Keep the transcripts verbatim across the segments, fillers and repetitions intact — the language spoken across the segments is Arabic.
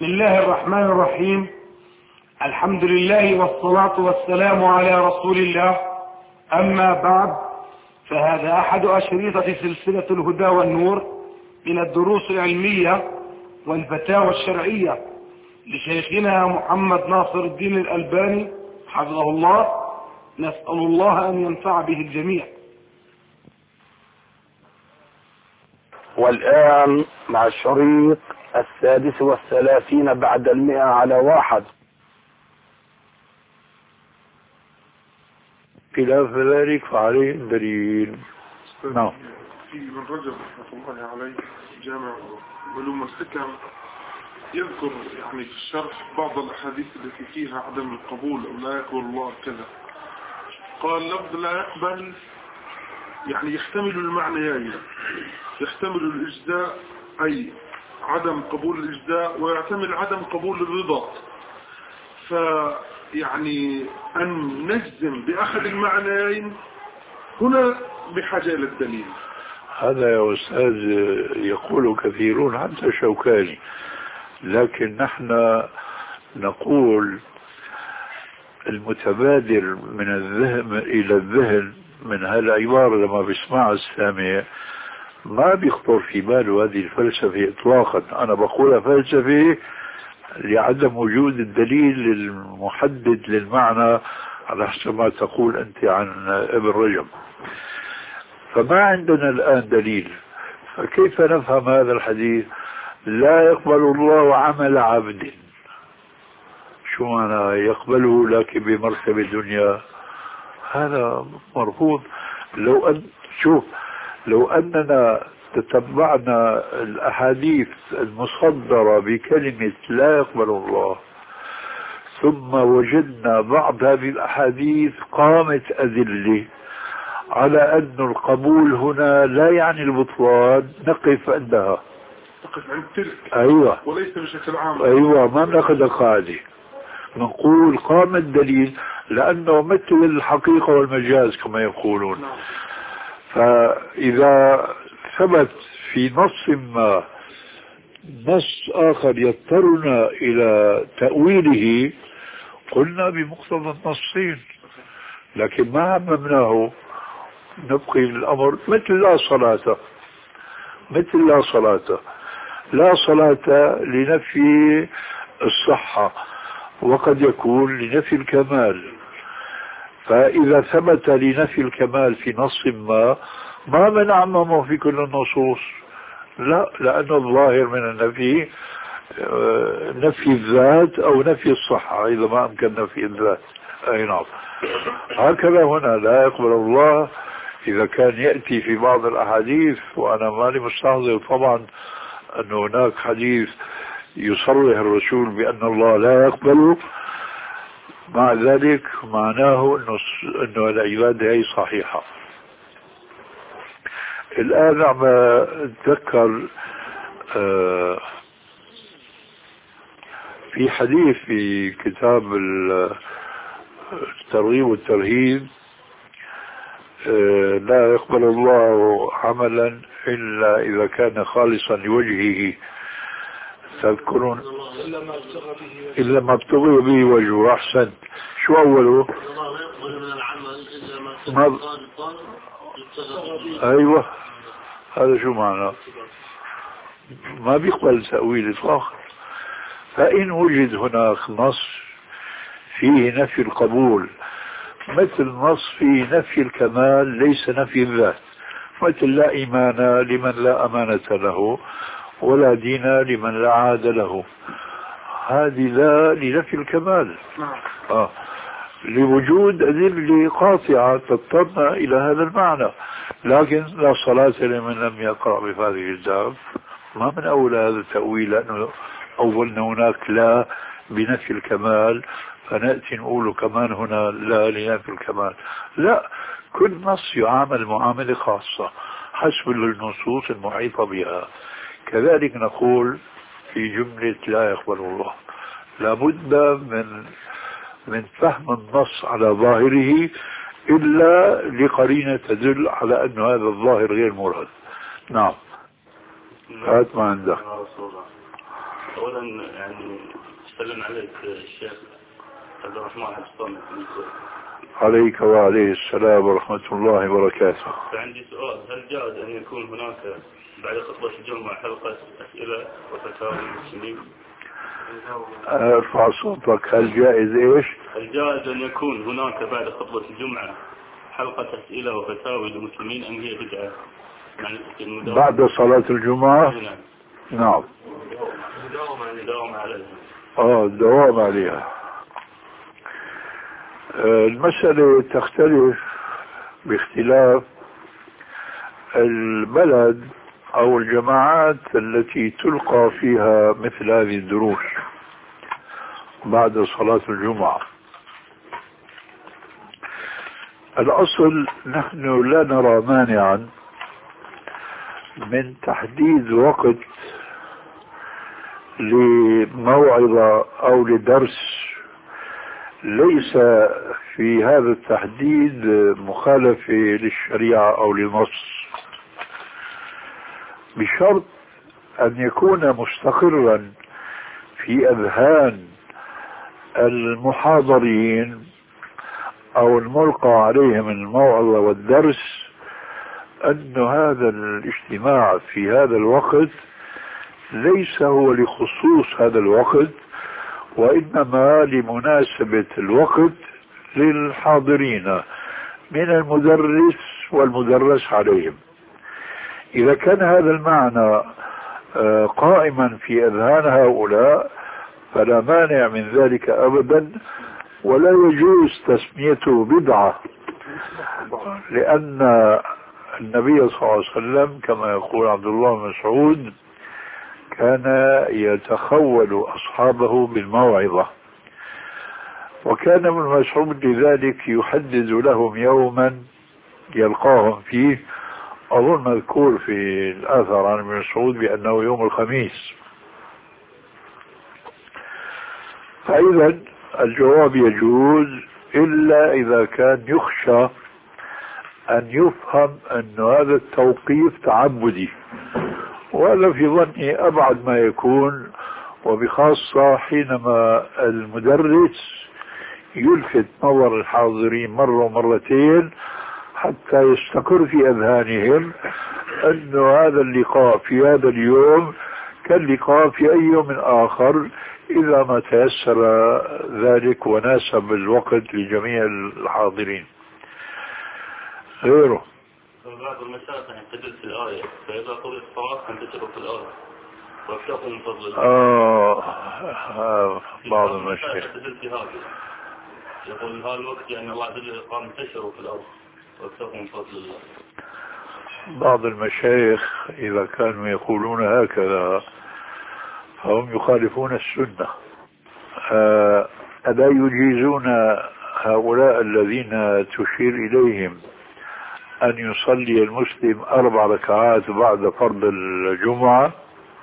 بسم الله الرحمن الرحيم. الحمد لله والصلاة والسلام على رسول الله. أما بعد، فهذا أحد أشرطة سلسلة الهدى والنور من الدروس العلمية والفتاوى الشرعية لشيخنا محمد ناصر الدين الألباني حفظه الله. نسأل الله أن ينفع به الجميع. والآن مع الشريط السادس والثلاثين بعد المئة على واحد. خلاف ذلك فعليه الدليل. نعم. في ابن رجب رحمه الله عليه جامع علوم الحكم يذكر يعني في الشرح بعض الأحاديث التي فيها عدم القبول أو لا يقبل الله كذا. قال لفظ لا يقبل يعني يحتمل المعنيين، يحتمل الإجزاء أي عدم قبول الإجزاء، ويحتمل عدم قبول الرضا. فيعني أن نجزم بأحد المعنيين هنا بحاجة إلى الدليل. هذا يا أستاذ يقول كثيرون حتى شوكاني، لكن نحن نقول المتبادر من الذهن إلى الذهن من هالعبارة لما بيسمع السامع ما بيخطر في باله هذه الفلسفة إطلاقا. أنا بقولها فلسفة لعدم وجود الدليل المحدد للمعنى على حسب ما تقول أنت عن ابن رجب. فما عندنا الآن دليل، فكيف نفهم هذا الحديث؟ لا يقبل الله عمل عبد. شو معنى يقبله لكن بمرتبة الدنيا؟ هذا مرفوض. لو أن شوف لو أننا تتبعنا الأحاديث المصدرة بكلمة لا يقبل الله ثم وجدنا بعض هذه الأحاديث قامت أدلة على أن القبول هنا لا يعني البطلان، نقف عندها، نقف عند تلك. أيوة، وليس بشكل عام. أيوة، ما نأخذ قاعدة، نقول قام الدليل لأنه مثل الحقيقة والمجاز كما يقولون. فإذا ثبت في نص ما نص آخر يضطرنا إلى تأويله قلنا بمقتضى النصين، لكن ما عممناه، نبقي الأمر مثل لا صلاة، مثل لا صلاة لا صلاة لنفي الصحة وقد يكون لنفي الكمال. فإذا ثبت لنفي الكمال في نص ما ما منعممه في كل النصوص، لا، لأن الظاهر من النفي نفي الذات أو نفي الصحة إذا ما أمكن نفي الذات. أي نعم. هكذا هنا لا يقبل الله إذا كان يأتي في بعض الأحاديث، وأنا مالي مستحضر طبعا أن هناك حديث يصرح الرسول بأن الله لا يقبل، مع ذلك معناه أنه, إنه العبادة هي صحيحة. الآن عم أتذكر آه في حديث في كتاب الترغيب والترهيب آه لا يقبل الله عملا إلا إذا كان خالصا لوجهه. تذكرون إلا ما ابتغي به وجهه. أحسن. شو أوله؟ ما... أيوة، هذا شو معناه؟ ما بيقبل تأويل إطلاقا. فإن وجد هناك نص فيه نفي القبول مثل نص فيه نفي الكمال ليس نفي الذات، مثل لا إيمان لمن لا أمانة له ولا دين لمن لا عاد له، هذه لا لنفي الكمال. آه. لوجود أدلة قاطعة تضطرنا إلى هذا المعنى. لكن لا صلاة لمن لم يقرأ بفاتحة الكتاب ما من أول هذا التأويل، لأنه أولنا هناك لا بنفي الكمال فنأتي نقول كمان هنا لا لنفي الكمال. لا، كل نص يعامل معاملة خاصة حسب النصوص المحيطة بها. كذلك نقول في جملة لا يقبل الله لابد من من فهم النص على ظاهره إلا لقرينة تدل على أن هذا الظاهر غير مراد. نعم. هات ما عندك. أولا يعني سلم عليك الشيخ عبد الرحمن حسن. عليك وعليه السلام ورحمة الله وبركاته. فعندي سؤال، هل جائز أن يكون هناك بعد خطبة الجمعة حلقة أسئلة وفتاوى للمسلمين؟ ارفع صوتك. هل جائز ايش؟ هل جائز أن يكون هناك بعد خطبة الجمعة حلقة أسئلة وفتاوى للمسلمين أم هي بدعة؟ يعني بعد صلاة الجمعة؟ نعم. نعم. الدوام عليها. اه الدوام عليها. المسألة تختلف باختلاف البلد أو الجماعات التي تلقى فيها مثل هذه الدروس بعد صلاة الجمعة. الأصل نحن لا نرى مانعا من تحديد وقت لموعظة أو لدرس ليس في هذا التحديد مخالفة للشريعة أو للنص، بشرط أن يكون مستقرا في أذهان المحاضرين أو الملقى عليهم الموعظة والدرس أن هذا الاجتماع في هذا الوقت ليس هو لخصوص هذا الوقت، وإنما لمناسبة الوقت للحاضرين من المدرس والمدرس عليهم. إذا كان هذا المعنى قائما في أذهان هؤلاء فلا مانع من ذلك أبدا، ولا يجوز تسميته بدعة، لأن النبي صلى الله عليه وسلم كما يقول عبد الله بن مسعود كان يتخول أصحابه بالموعظة، وكان ابن مسعود لذلك يحدد لهم يوما يلقاهم فيه، أظن مذكور في الآثار عن ابن مسعود بأنه يوم الخميس. فإذا الجواب يجوز إلا إذا كان يخشى أن يفهم أن هذا التوقيف تعبدي، وهذا في ظني أبعد ما يكون، وبخاصة حينما المدرس يلفت نظر الحاضرين مرة ومرتين حتى يستقر في أذهانهم أن هذا اللقاء في هذا اليوم كاللقاء في أي يوم آخر إذا ما تيسر ذلك وناسب الوقت لجميع الحاضرين. غيره بعض المشايخ يستدل في الآية، فإذا قضيت الصلاة فانتشروا في الأرض وابتغوا من فضل الله. آه, آه بعض المشايخ يستدل في هذا، يقول هذا الوقت يعني الله عز وجل قال انتشروا في الأرض وابتغوا من فضل الله. بعض المشايخ إذا كانوا يقولون هكذا فهم يخالفون السنة. آه ألا يجيزون هؤلاء الذين تشير إليهم أن يصلي المسلم أربع ركعات بعد فرض الجمعة؟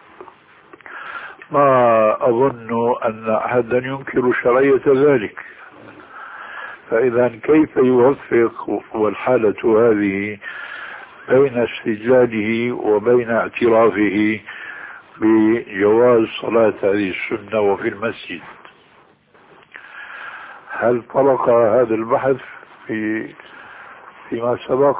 ما أظن أن أحدا ينكر شرعية ذلك. فإذا كيف يوفق والحالة هذه بين استدلاله وبين اعترافه بجواز صلاة هذه السنة وفي المسجد؟ هل طرق هذا البحث في فيما سبق؟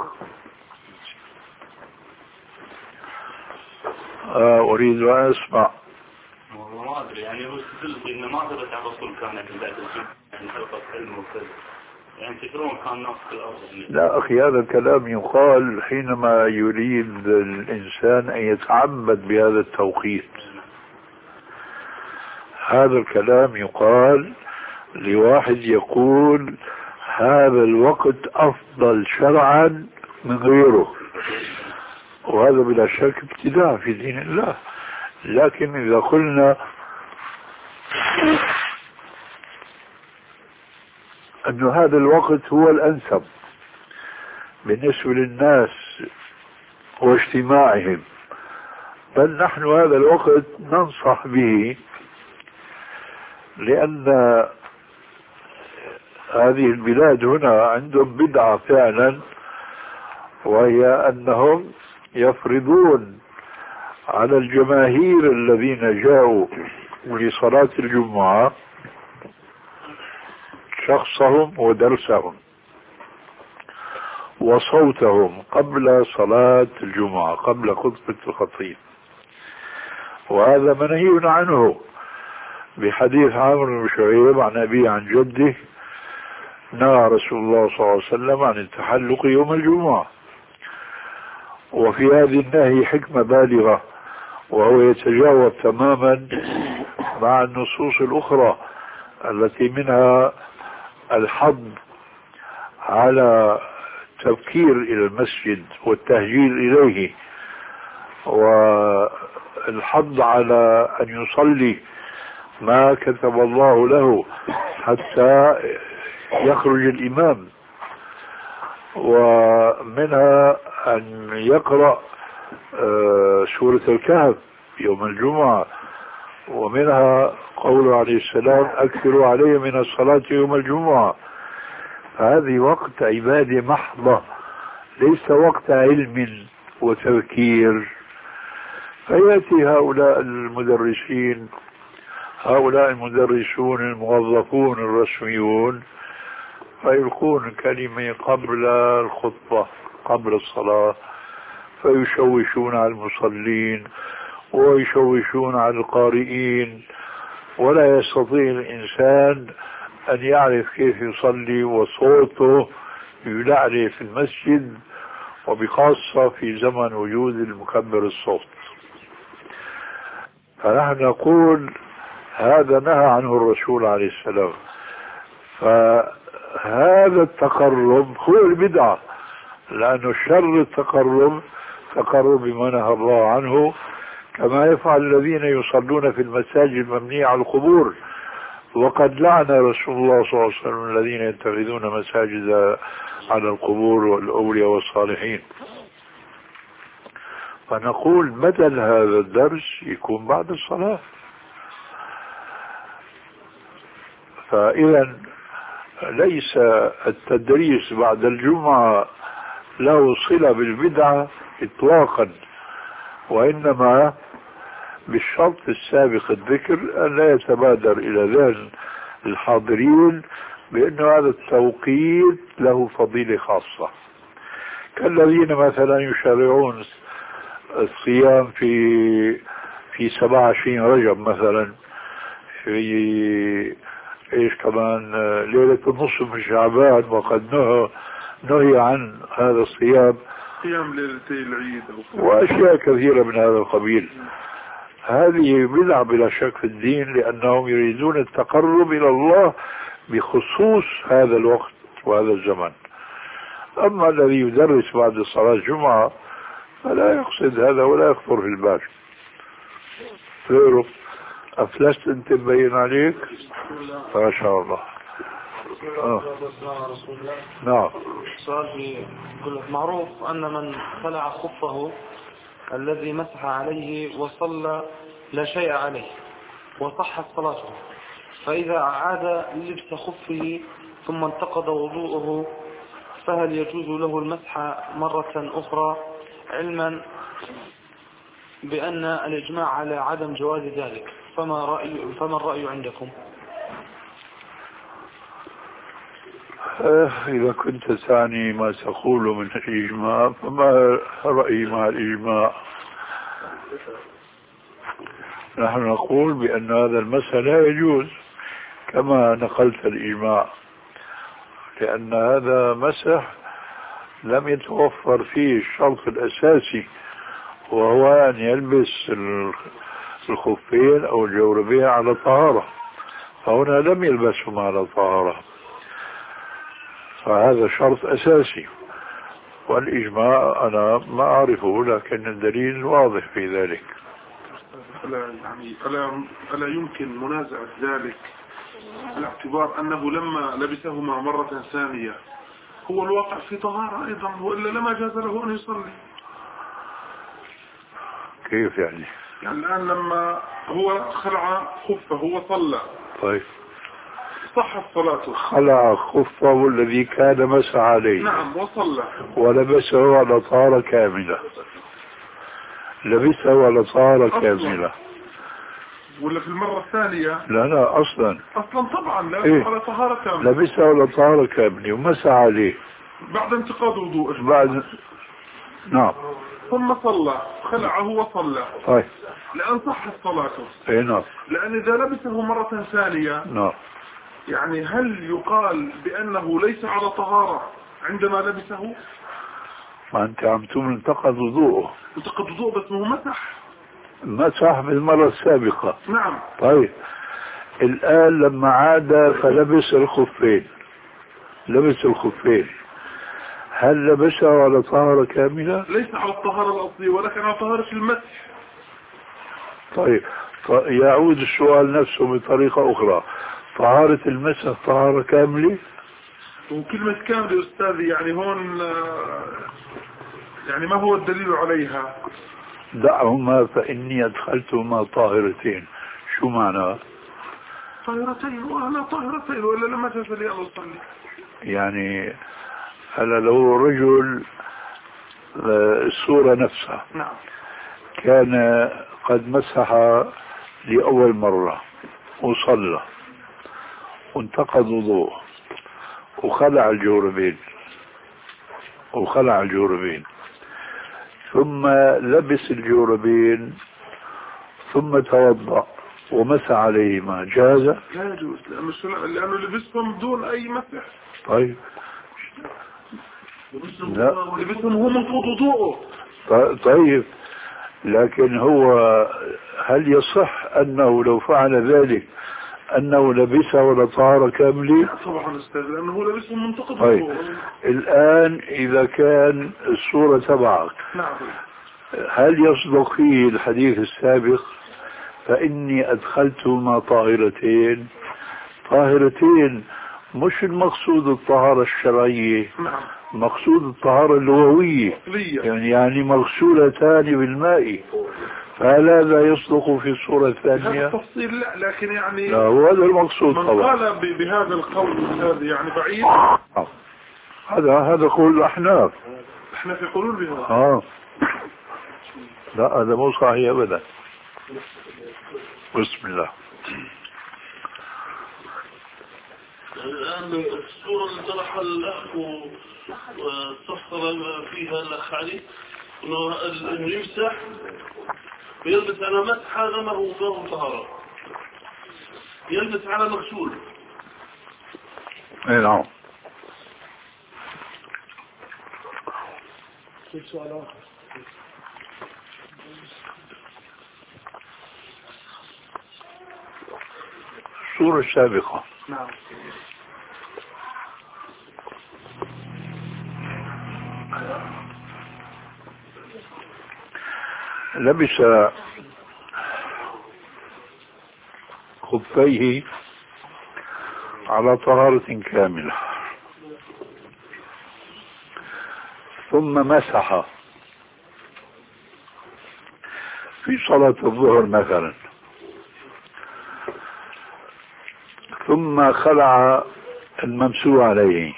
آه أريد أن أسمع. ما أدري يعني هو استدل إنه ما ثبت عن الرسول كان بعد الجمعة يعني حلقة علم وكذا، يعني تكرون كان ناس في الأرض. لا أخي، هذا الكلام يقال حينما يريد الإنسان أن يتعبد بهذا التوقيت. هذا الكلام يقال لواحد يقول هذا الوقت أفضل شرعا من غيره، وهذا بلا شك ابتداع في دين الله. لكن إذا قلنا أن هذا الوقت هو الأنسب بالنسبة للناس واجتماعهم، بل نحن هذا الوقت ننصح به، لأن هذه البلاد هنا عندهم بدعة فعلا، وهي أنهم يفرضون على الجماهير الذين جاءوا لصلاة الجمعة شخصهم ودرسهم وصوتهم قبل صلاة الجمعة قبل خطبة الخطيب، وهذا منهي عنه بحديث عامر بن شعيب عن أبيه عن جده نهى رسول الله صلى الله عليه وسلم عن التحلق يوم الجمعة. وفي هذه النهي حكمة بالغة، وهو يتجاوب تماما مع النصوص الأخرى التي منها الحض على التبكير إلى المسجد والتهجير إليه، والحض على أن يصلي ما كتب الله له حتى يخرج الإمام، ومنها أن يقرأ سورة الكهف يوم الجمعة، ومنها قوله عليه السلام أكثروا علي من الصلاة يوم الجمعة. فهذه وقت عبادة محضة، ليس وقت علم وتذكير. فيأتي هؤلاء المدرسين هؤلاء المدرسون الموظفون الرسميون فيلقون كلمة قبل الخطبة قبل الصلاة، فيشوشون على المصلين ويشوشون على القارئين، ولا يستطيع الإنسان أن يعرف كيف يصلي وصوته يلعلي في المسجد، وبخاصة في زمن وجود المكبر الصوت. فنحن نقول هذا نهى عنه الرسول عليه السلام. فهذا التقرب هو البدعة، لأنه شر التقرب تقرب بما نهى الله عنه، كما يفعل الذين يصلون في المساجد المبنية على القبور. وقد لعن رسول الله صلى الله عليه وسلم الذين يتخذون مساجد على القبور والأولياء والصالحين. فنقول بدل هذا الدرس يكون بعد الصلاة. فإذا ليس التدريس بعد الجمعة له صلة بالبدعة إطلاقا، وإنما بالشرط السابق الذكر أن لا يتبادر إلى ذهن الحاضرين بأن هذا التوقيت له فضيلة خاصة، كالذين مثلا يشرعون الصيام في في سبعة وعشرين رجب مثلا، في ايش كمان ليلة النصف من شعبان، وقد نهى نهي عن هذا الصيام، صيام ليلتي العيد واشياء كثيرة من هذا القبيل. هذه بدعة بلا شك في الدين، لأنهم يريدون التقرب إلى الله بخصوص هذا الوقت وهذا الزمن. أما الذي يدرس بعد صلاة الجمعة فلا يقصد هذا ولا يخطر في البال. غيره أفلست أنت مبين عليك ما شاء الله. آه. نعم. سؤال يقول معروف أن من خلع خفه الذي مسح عليه وصلى لا شيء عليه وصحت صلاته، فإذا أعاد لبس خفه ثم انتقض وضوءه فهل يجوز له المسح مرة أخرى، علما بأن الإجماع على عدم جواز ذلك؟ فما رأي فما الرأي عندكم؟ إذا كنت تعني ما تقول من الإجماع فما رأيي مع الإجماع؟ نحن نقول بأن هذا المسح لا يجوز كما نقلت الإجماع، لأن هذا مسح لم يتوفر فيه الشرط الأساسي، وهو أن يلبس الخفين أو الجوربين على طهارة، فهنا لم يلبسهم على طهارة، فهذا شرط أساسي. والإجماع أنا ما أعرفه، لكن الدليل واضح في ذلك. ألا, يعني ألا, ألا يمكن منازعة ذلك باعتبار أنه لما لبسهما مرة ثانية هو الواقع في طهارة أيضا، وإلا لما جاز له أن يصلي؟ كيف يعني؟ يعني الآن لما هو خلع خفه وصلى، طيب صحت صلاته. خلع خفه الذي كان مسح عليه، نعم، وصلى ولبسه على طهارة كاملة، لبسه على طهارة كاملة. ولا في المرة الثانية؟ لا لا أصلا أصلا طبعا لا إيه؟ على طهارة كاملة. لبسها ولا طهارة كاملة ومسح عليه بعد انتقاد وضوءه. بعد نعم. ثم صلى، خلعه وصلى. طيب. لأن صحت صلاته. اي نعم. لأن إذا لبسه مرة ثانية نعم. يعني هل يقال بأنه ليس على طهارة عندما لبسه؟ ما أنت عم تقول انتقد وضوءه. انتقد وضوءه بس هو مسح. مسح بالمرة السابقة. نعم. طيب الآن لما عاد فلبس الخفين، لبس الخفين، هل لبسها على طهارة كاملة؟ ليس على الطهارة الأصلية ولكن على طهارة المسح. طيب يعود السؤال نفسه بطريقة أخرى، طهارة المسح طهارة كاملة؟ وكلمة كاملة أستاذي يعني هون يعني ما هو الدليل عليها؟ دعهما فإني أدخلتهما طاهرتين. شو معنى؟ طاهرتين وأنا طاهرتين وإلا لما تسألي الله صلي. يعني هلا لو رجل الصورة نفسها نعم كان قد مسح لأول مرة وصلى وانتقض وضوء وخلع الجوربين وخلع الجوربين ثم لبس الجوربين ثم توضأ ومسح عليهما، جاز؟ لا يجوز لأنه, لأنه لبسهم بدون أي مسح. طيب لا لبسهم هو منقض وضوءه. طيب لكن هو هل يصح أنه لو فعل ذلك أنه لبسها ولا طهارة كاملة؟ طبعا أستاذ لأنه هو لبسهم منتقض طيب وضوءه. الآن إذا كان الصورة تبعك نعم هل يصدق فيه الحديث السابق فإني أدخلتهما طاهرتين؟ طاهرتين مش المقصود الطهارة الشرعية، نعم مقصود الطهارة اللغوية، يعني يعني مغسولتان بالماء، فهل هذا يصدق في الصورة الثانية؟ هذا التفصيل لا، لكن يعني لا هو هذا المقصود من طبعا. قال بهذا القول هذا يعني بعيد. هذا هذا قول الأحناف. احنا في قولون بهذا. اه لا هذا مو صحيح أبدا. بسم الله. الآن الصورة اللي طرحها الأخ واستفسر فيها الأخ علي إنه يمسح ويلبس على مسح، هذا ما هو غير طهارة، يلبس على مغسول. اي نعم. في سؤال آخر. الصورة السابقة. نعم لبس خفيه على طهارة كاملة ثم مسح في صلاة الظهر مثلا، ثم خلع الممسوح عليه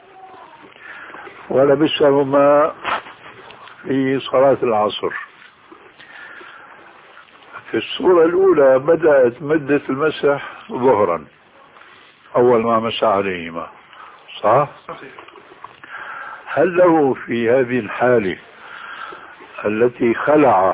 ولبسهما في صلاة العصر. في الصورة الأولى بدأت مدة المسح ظهرا أول ما مسح عليهما، صح؟ هل له في هذه الحالة التي خلع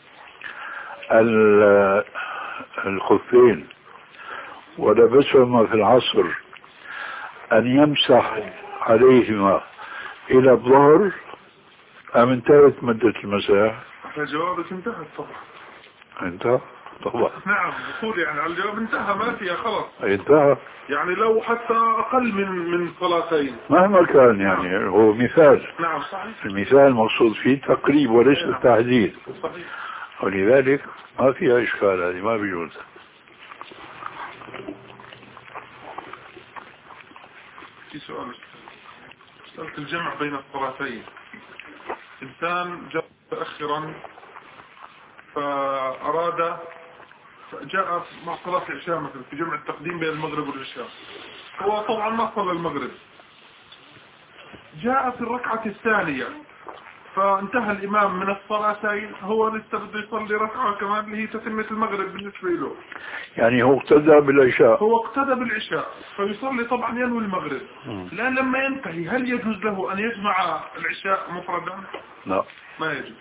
الخفين ولبسهما في العصر أن يمسح عليهما إلى الظهر أم انتهت مدة المسح؟ جوابك انتهت طبعا. انتهى طبعا. نعم بقول يعني على الجواب انتهى ما فيها خلاص. انتهى يعني لو حتى أقل من من صلاتين مهما كان يعني. نعم. هو مثال. نعم صحيح. المثال مقصود فيه تقريب وليس نعم. التحديد. صحيح. ولذلك ما فيها إشكال، هذه ما بيجوز. في سؤال مسألة الجمع بين الصلاتين. إنسان جاء متأخرا فأراد جاء مع صلاة العشاء مثلا في جمع التقديم بين المغرب والعشاء، هو طبعا ما صلى المغرب، جاء في الركعة الثانية فانتهى الإمام من الصلاتين، هو لسه بده يصلي ركعة كمان اللي هي تتمة المغرب بالنسبة له. يعني هو اقتدى بالعشاء، هو اقتدى بالعشاء فيصلي طبعا ينوي المغرب. لا لما ينتهي هل يجوز له أن يجمع العشاء مفردا؟ لا، ما يجوز،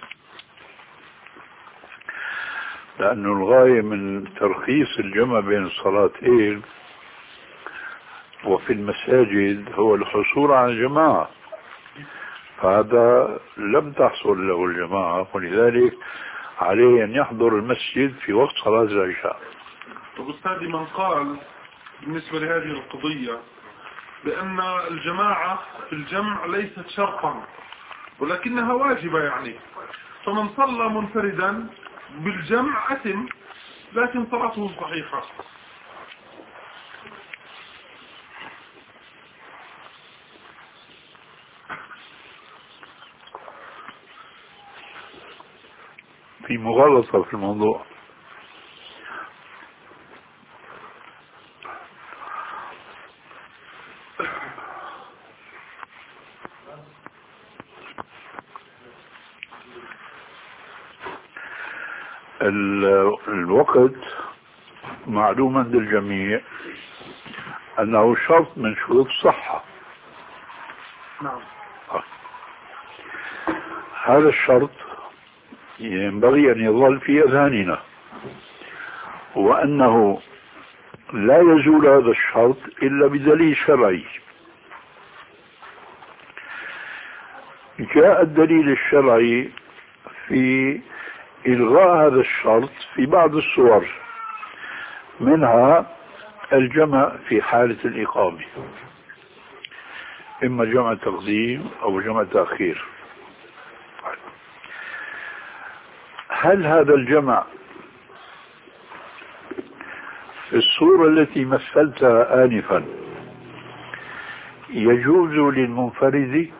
لأنه الغاية من ترخيص الجمع بين الصلاتين وفي المساجد هو الحصول على الجماعة، فهذا لم تحصل له الجماعة، ولذلك عليه أن يحضر المسجد في وقت صلاة العشاء. طب أستاذي، من قال بالنسبة لهذه القضية بأن الجماعة في الجمع ليست شرطا ولكنها واجبة، يعني فمن صلى منفردا بالجمع أثم لكن صلاته صحيحة. في مغالطة في الموضوع. الوقت معلوم عند الجميع أنه شرط من شروط الصحة. نعم. هذا الشرط ينبغي أن يظل في أذهاننا، وأنه لا يزول هذا الشرط إلا بدليل شرعي. جاء الدليل الشرعي في إلغاء هذا الشرط في بعض الصور، منها الجمع في حالة الإقامة، إما جمع تقديم أو جمع تأخير. هل هذا الجمع في الصورة التي مثلتها آنفا يجوز للمنفرد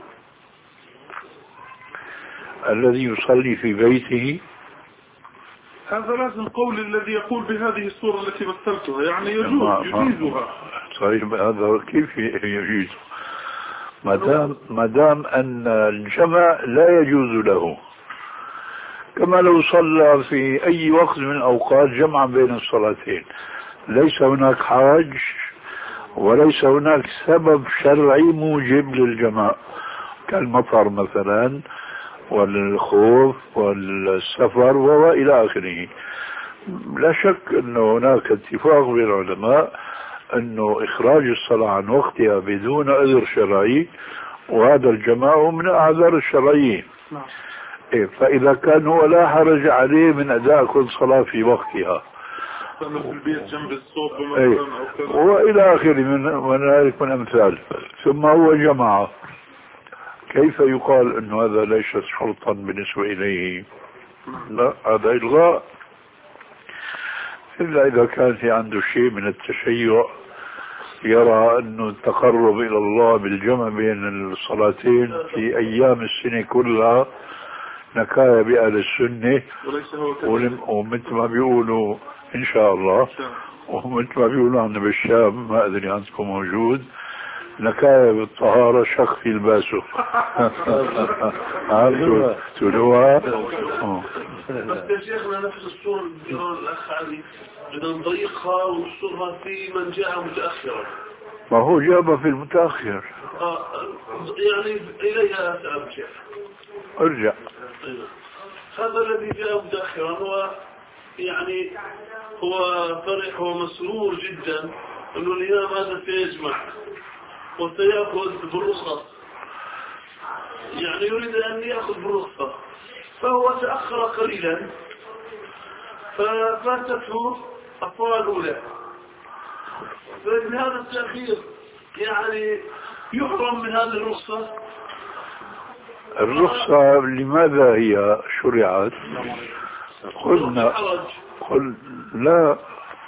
الذي يصلي في بيته؟ هذا لازم قول الذي يقول بهذه الصورة التي مثلتها، يعني يجوز يجيزها. طيب هذا كيف يجوز؟ ما دام ما دام أن الجمع لا يجوز له، كما لو صلى في أي وقت من الأوقات جمعا بين الصلاتين، ليس هناك حرج وليس هناك سبب شرعي موجب للجمع كالمطر مثلا والخوف والسفر وإلى آخره. لا شك أن هناك اتفاق بين العلماء أنه إخراج الصلاة عن وقتها بدون عذر شرعي، وهذا الجماع من الأعذار الشرعيين. إيه، فإذا كان هو لا حرج عليه من أداء كل صلاة في وقتها في البيت جنب الصوب إيه، مثلا وإلى آخره من ذلك من أمثال، ثم هو جماعة، كيف يقال أن هذا ليس شرطا بالنسبة إليه؟ لا، هذا إلغاء، إلا إذا كان في عنده شيء من التشيع، يرى أنه التقرب إلى الله بالجمع بين الصلاتين في أيام السنة كلها نكاية بأهل السنة، ومثل ما بيقولوا إن شاء الله، ومثل ما بيقولوا عندنا بالشام، ما أدري عندكم موجود، نكاية بالطهارة شك في الباسو. عارفوا تقولوها؟ بس يا شيخنا نفس الصورة اللي بيقول الأخ علي بدنا نضيقها ونصورها في من جاء متأخرا. ما هو جابها في المتأخر. آه يعني إليها سأرجع. ارجع. هذا الذي جاء متأخرا هو يعني هو فرح ومسرور جدا أنه الإمام هذا سيجمع وسيأخذ بالرخصة، يعني يريد أن يأخذ بالرخصة، فهو تأخر قليلا ففاتته الصلاة الأولى، فإن هذا التأخير يعني يحرم من هذه الرخصة. الرخصة لماذا هي شرعت؟ قلنا قل لا،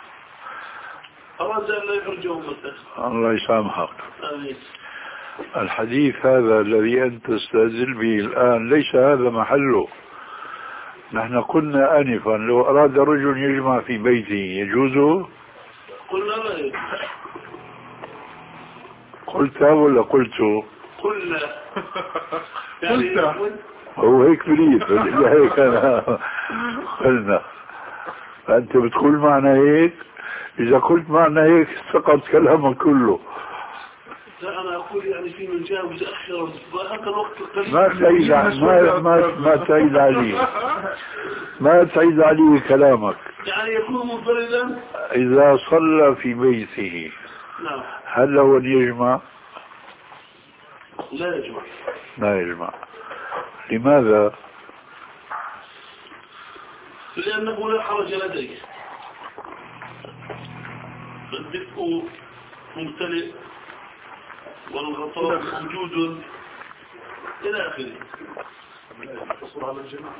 أراد أن لا يخرجه مثلا. الله يسامحك. آمين. الحديث هذا الذي أنت تستدل به الآن ليس هذا محله. نحن قلنا آنفا لو أراد رجل يجمع في بيته يجوزه؟ قلنا لا. قلت ولا قلت؟ قلنا يعني هو هيك بريد هيك أنا قلنا. فأنت بتقول معنا هيك، إذا قلت معنا هيك سقط كلامك كله. لا أنا أقول يعني في من جاء متأخر هذا الوقت القليل ما تعيد ما ما ما تعيد عليه ما تعيد عليه كلامك. يعني يكون منفردا إذا صلى في بيته نعم هل هو يجمع؟ لا يجمع. لا يجمع. لماذا؟ لأنه لا حرج لديه، الدفء ممتلئ والغطاء موجود إلى آخره. التصور على الجماعة.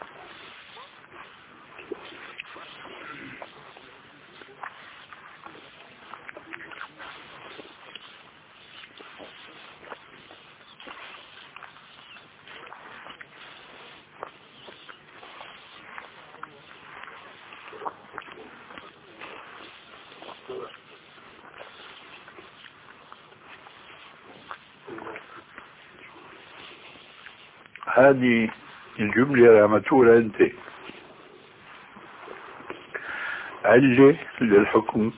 هذه الجملة اللي عم تقولها أنت علة للحكم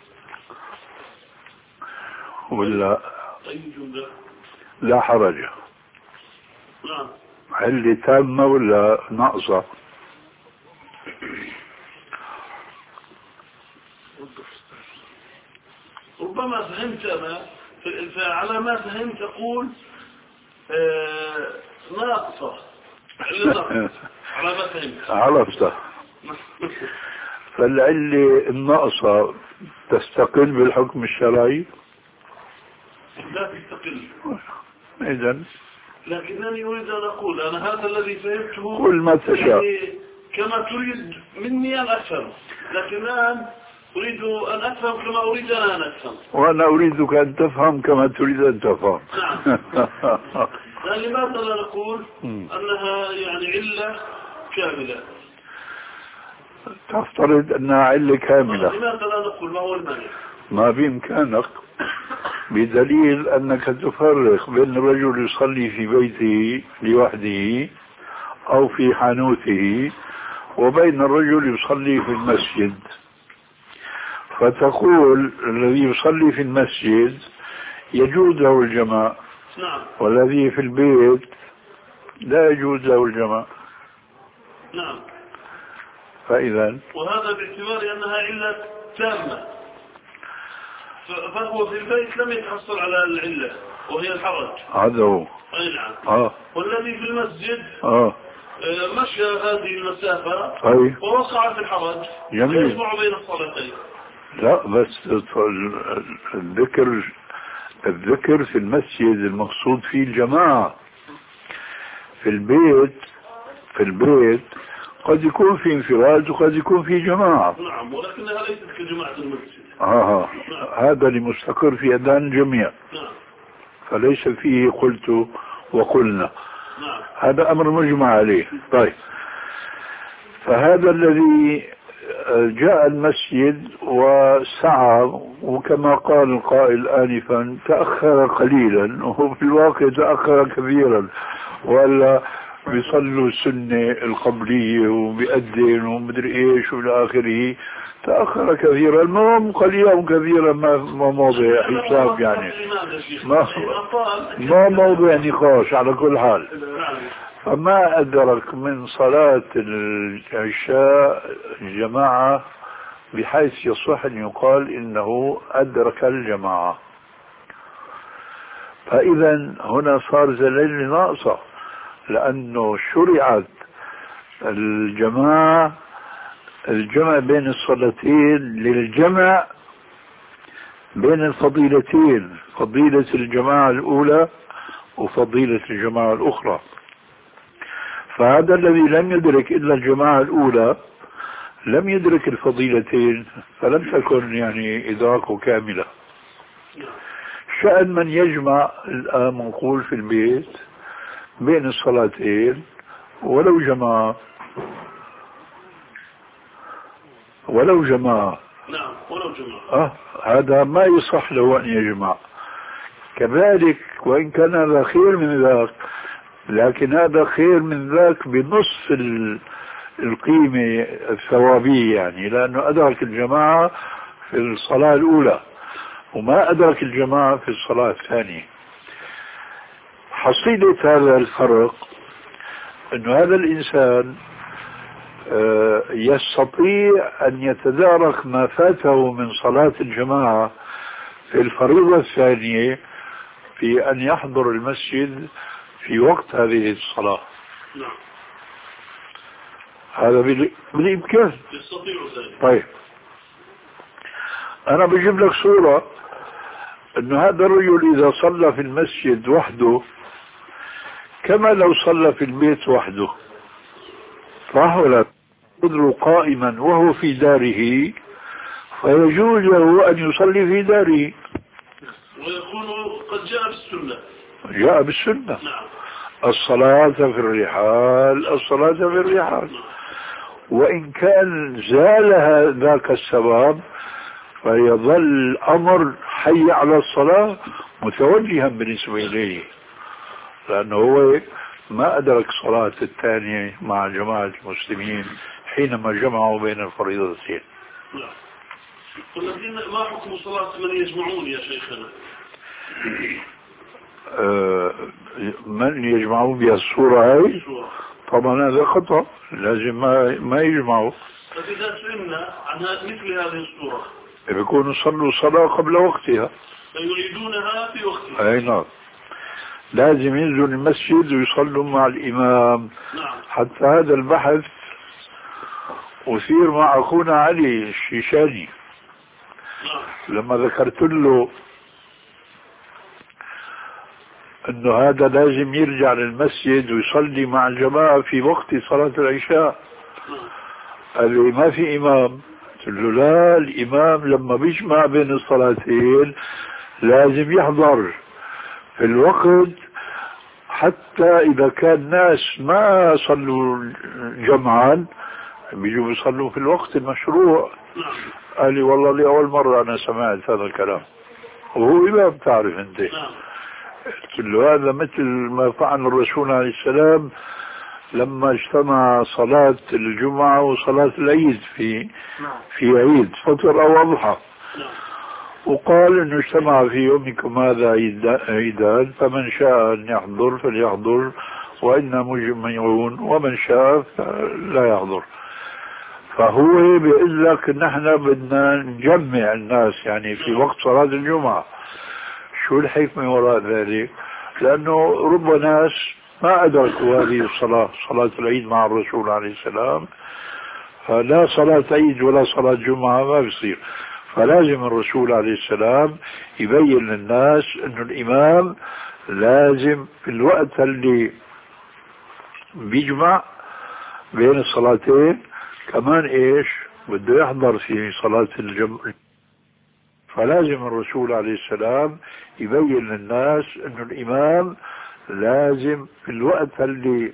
ولا أي جملة؟ لا حرج؟ نعم. علة تامة ولا ناقصة؟ ربما فهمت أنا فعلى ما فهمت أقول آه ناقصة على ما فهمت. عرفت. فالعلة الناقصة تستقل بالحكم الشرعي؟ لا تستقل. إذن لكنني أريد أن أقول أنا هذا الذي فهمته كل ما تشاء كما تريد مني أن أفهم، لكن الآن أريد أن أفهم كما أريد أن أفهم. وأنا أريدك أن تفهم كما تريد أن تفهم. نعم. لماذا لا نقول أنها يعني علة كاملة؟ تفترض أنها علة كاملة. لماذا لا نقول ما هو المانع؟ ما بإمكانك، بدليل أنك تفرق بين الرجل يصلي في بيته لوحده أو في حانوته وبين الرجل يصلي في المسجد. فتقول الذي يصلي في المسجد يجوز له الجماع، نعم. والذي في البيت لا يجوز له الجماع. نعم. فإذا وهذا باعتبار أنها علة تامة، فهو في البيت لم يتحصل على العلة وهي الحرج. هذا هو. أي نعم. آه. والذي في المسجد آه. مشى هذه المسافة أي. ووقع في الحرج. جميل. يجمع بين الصلاتين. لا بس الذكر الذكر في المسجد المقصود فيه الجماعة. في البيت في البيت قد يكون في انفراد وقد يكون في جماعة. نعم، ولكنها ليست كجماعة المسجد. آه. نعم. هذا اللي مستقر في أذهان الجميع. نعم. فليس فيه قلت وقلنا. نعم. هذا أمر مجمع عليه. طيب، فهذا الذي جاء المسجد وسعى وكما قال القائل آنفا تأخر قليلا، وهو في الواقع تأخر كثيرا، ولا بيصلوا السنة القبلية وبيأذن ومدري ايش والى آخره، تأخر كثيرا. المهم قليلا كثيرا ما ما موضع حساب يعني، ما ما موضع نقاش على كل حال. فما أدرك من صلاة العشاء الجماعة بحيث يصح أن يقال إنه أدرك الجماعة، فإذا هنا صار زلل ناقصة، لأنه شرعت الجماعة الجمع بين الصلاتين للجمع بين الفضيلتين، فضيلة الجماعة الأولى وفضيلة الجماعة الأخرى. فهذا الذي لم يدرك إلا الجماعة الأولى لم يدرك الفضيلتين، فلم تكن يعني إدراكه كاملة. شأن من يجمع الآن منقول في البيت بين الصلاتين ولو جماعة ولو جماعة نعم ولو جماعة آه هذا ما يصح له أن يجمع. كذلك وإن كان هذا خير من ذاك، لكن هذا خير من ذاك بنصف القيمة الثوابية، يعني لأنه أدرك الجماعة في الصلاة الأولى وما أدرك الجماعة في الصلاة الثانية. حصيلة هذا الفرق أنه هذا الإنسان يستطيع أن يتدارك ما فاته من صلاة الجماعة في الفريضة الثانية في أن يحضر المسجد في وقت هذه الصلاة. نعم. هذا بالإمكان. يستطيع ذلك. طيب أنا بجيب لك صورة أنه هذا الرجل إذا صلى في المسجد وحده كما لو صلى في البيت وحده، صح ولا؟ يقدر قائما وهو في داره فيجوز له أن يصلي في داره، ويكون قد جاء بالسنة. جاء بالسنة. نعم. الصلاة في الرحال، الصلاة في الرحال. وإن كان زال ذاك السبب فيظل الأمر حي على الصلاة متوجها بالنسبة إليه، لأنه هو ما أدرك صلاة الثانية مع جماعة المسلمين حينما جمعوا بين الفريضتين. نعم. والذين ما حكم صلاة من يجمعون يا شيخنا؟ آه من يجمعون بها الصورة هاي؟ طبعا هذا خطأ، لازم ما ما يجمعوا. فإذا سئلنا عن مثل هذه الصورة بيكونوا صلوا صلاة قبل وقتها فيريدونها في وقتها. أي نعم، لازم ينزلوا المسجد ويصلوا مع الإمام. نعم. حتى هذا البحث أثير مع أخونا علي الشيشاني. نعم. لما ذكرت له أنه هذا لازم يرجع للمسجد ويصلي مع الجماعة في وقت صلاة العشاء، قال لي ما في إمام. قلت له لا، الإمام لما بيجمع بين الصلاتين لازم يحضر في الوقت، حتى إذا كان ناس ما صلوا جمعا بيجوا بيصلوا في الوقت المشروع. قال لي والله لأول مرة أنا سمعت هذا الكلام، وهو إمام تعرف أنت. قلت له هذا مثل ما فعل الرسول عليه السلام لما اجتمع صلاة الجمعة وصلاة العيد في في عيد فطر أو أضحى، وقال انه اجتمع في يومكم هذا عيدان فمن شاء ان يحضر فليحضر وإنا مجمعون ومن شاء لا يحضر. فهو بيقول لك نحن بدنا نجمع الناس يعني في وقت صلاة الجمعة. شو الحكمة وراء ذلك؟ لأنه رب ناس ما أدركوا هذه الصلاة، صلاة العيد مع الرسول عليه السلام، فلا صلاة عيد ولا صلاة جمعة ما بيصير. فلازم الرسول عليه السلام يبين للناس انه الامام لازم في الوقت اللي بيجمع بين الصلاتين كمان ايش بده يحضر في صلاة الجمع. فلازم الرسول عليه السلام يبين للناس انه الامام لازم في الوقت اللي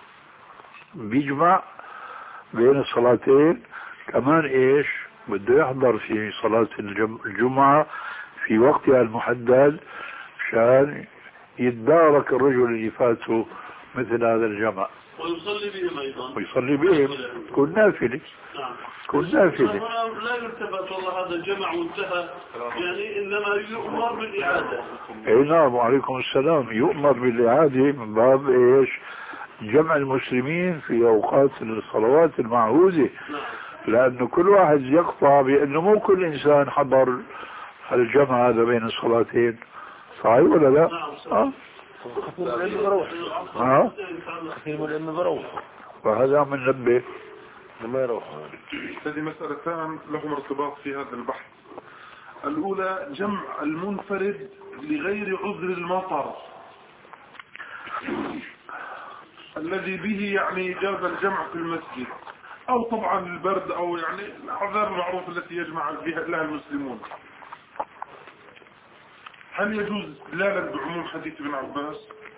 بيجمع بين الصلاتين كمان ايش بده يحضر في صلاة الجمعة في وقتها المحدد مشان يتدارك الرجل اللي فاته مثل هذا الجمع ويصلي بهم أيضا. ويصلي بهم تكون نافلة. نعم. تكون نافلة. لا يلتفت والله هذا الجمع وانتهى، يعني إنما يؤمر بالإعادة. اي نعم، وعليكم السلام. يؤمر بالإعادة من باب ايش؟ جمع المسلمين في أوقات الصلوات المعهودة. نعم. لأنه كل واحد يقطع بأنه مو كل إنسان حضر الجمع هذا بين الصلاتين، صحيح ولا لا؟ نعم. ها؟ فهذا من نبه لما يروح. هذه مسألتان لهم ارتباط في هذا البحث. الأولى جمع المنفرد لغير عذر المطر الذي به يعني جاز الجمع في المسجد، أو طبعا البرد أو يعني الأعذار المعروفة التي يجمع بها لها المسلمون. هل يجوز استدلالا بعموم حديث ابن عباس؟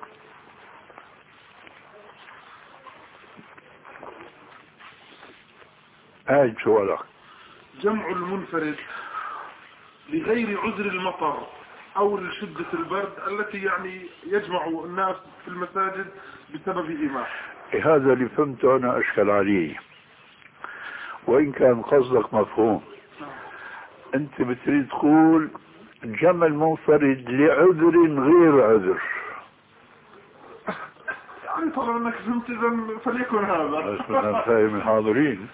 هاي سؤالك. جمع المنفرد لغير عذر المطر أو لشدة البرد التي يعني يجمع الناس في المساجد بسبب إيمان. هذا اللي فهمته أنا أشكل عليه، وإن كان قصدك مفهوم. أنت بتريد تقول جمع المنفرد لعذر غير عذر. يعني طالما انك فهمت اذا فليكن هذا. أنا فاهم الحاضرين.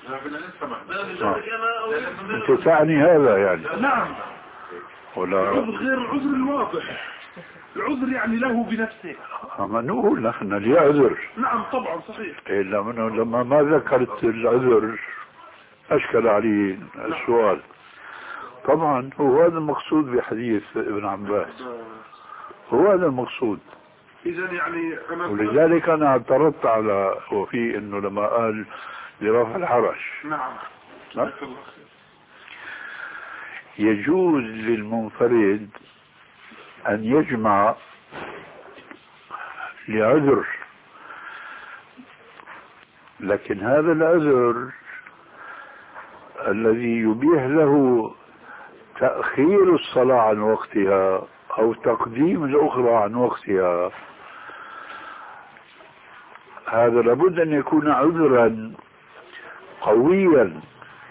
أنت تعني هذا يعني؟ نعم. ولا العذر غير العذر الواضح، العذر يعني له بنفسه. أما نقول نحن ليعذر. نعم طبعا صحيح. إلا منه لما ما ذكرت العذر أشكل عليه السؤال. طبعا هو هذا المقصود بحديث ابن عباس، هو هذا المقصود. إذا يعني أنا ولذلك أنا اعترضت على وفي إنه لما قال لرفع الحرج. نعم. نعم. يجوز للمنفرد أن يجمع لعذر، لكن هذا العذر الذي يبيح له تأخير الصلاة عن وقتها أو تقديم الأخرى عن وقتها، هذا لابد أن يكون عذرا قويا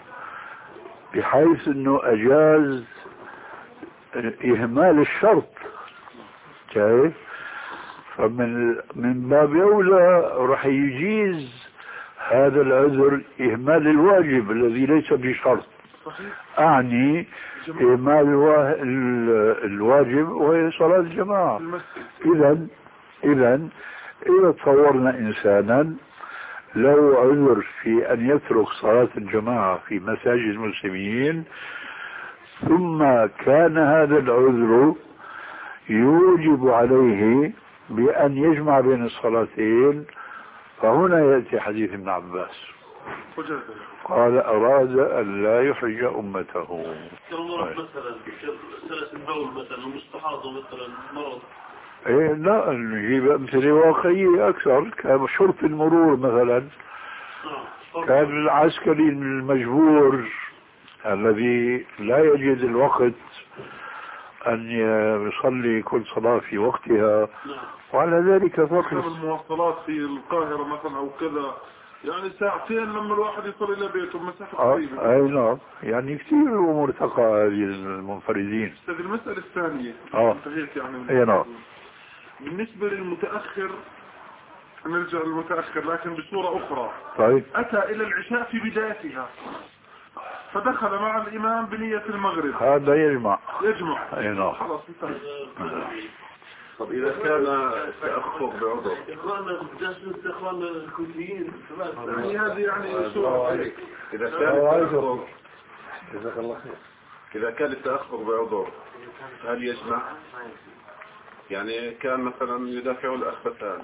بحيث أنه أجاز إهمال الشرط. كيف؟ فمن من باب أولى راح يجيز هذا العذر إهمال الواجب الذي ليس بشرط. أعني إهمال الواجب وهي صلاة الجماعة. إذا إذا إذا تصورنا إنسانا له عذر في أن يترك صلاة الجماعة في مساجد المسلمين، ثم كان هذا العذر يوجب عليه بأن يجمع بين الصلاتين، فهنا يأتي حديث ابن عباس قال أراد أن لا يحرج أمته. مثلا سلس البول مثلا ومستحاضة مثلا مرض. ايه لا نجيب أمثلة واقعية أكثر، كشرطة المرور مثلا، كان العسكري المجبور الذي لا يجد الوقت أن يصلي كل صلاة في وقتها، وعلى ذلك فقط المواصلات في القاهرة مثلا أو كذا يعني ساعتين لما الواحد يصل إلى بيته مسافة قريبة. آه أي نعم، يعني كثير أمور تقع هذه المنفردين. هذه المسألة الثانية. آه يعني أي نعم. بالنسبة للمتأخر نرجع للمتأخر لكن بصورة أخرى. طيب. أتى إلى العشاء في بدايتها فدخل مع الإمام بنية المغرب، هذا يجمع يجمع أي نعم. خلاص انتهى. طب إذا كان تأخر بعذر إخواننا جالسين إخواننا الكويتيين يعني هذه يعني سورة. إذا كان التأخر جزاك الله خير إذا كان التأخر بعذر هل يجمع؟ يعني كان مثلا يدافع الأخبثان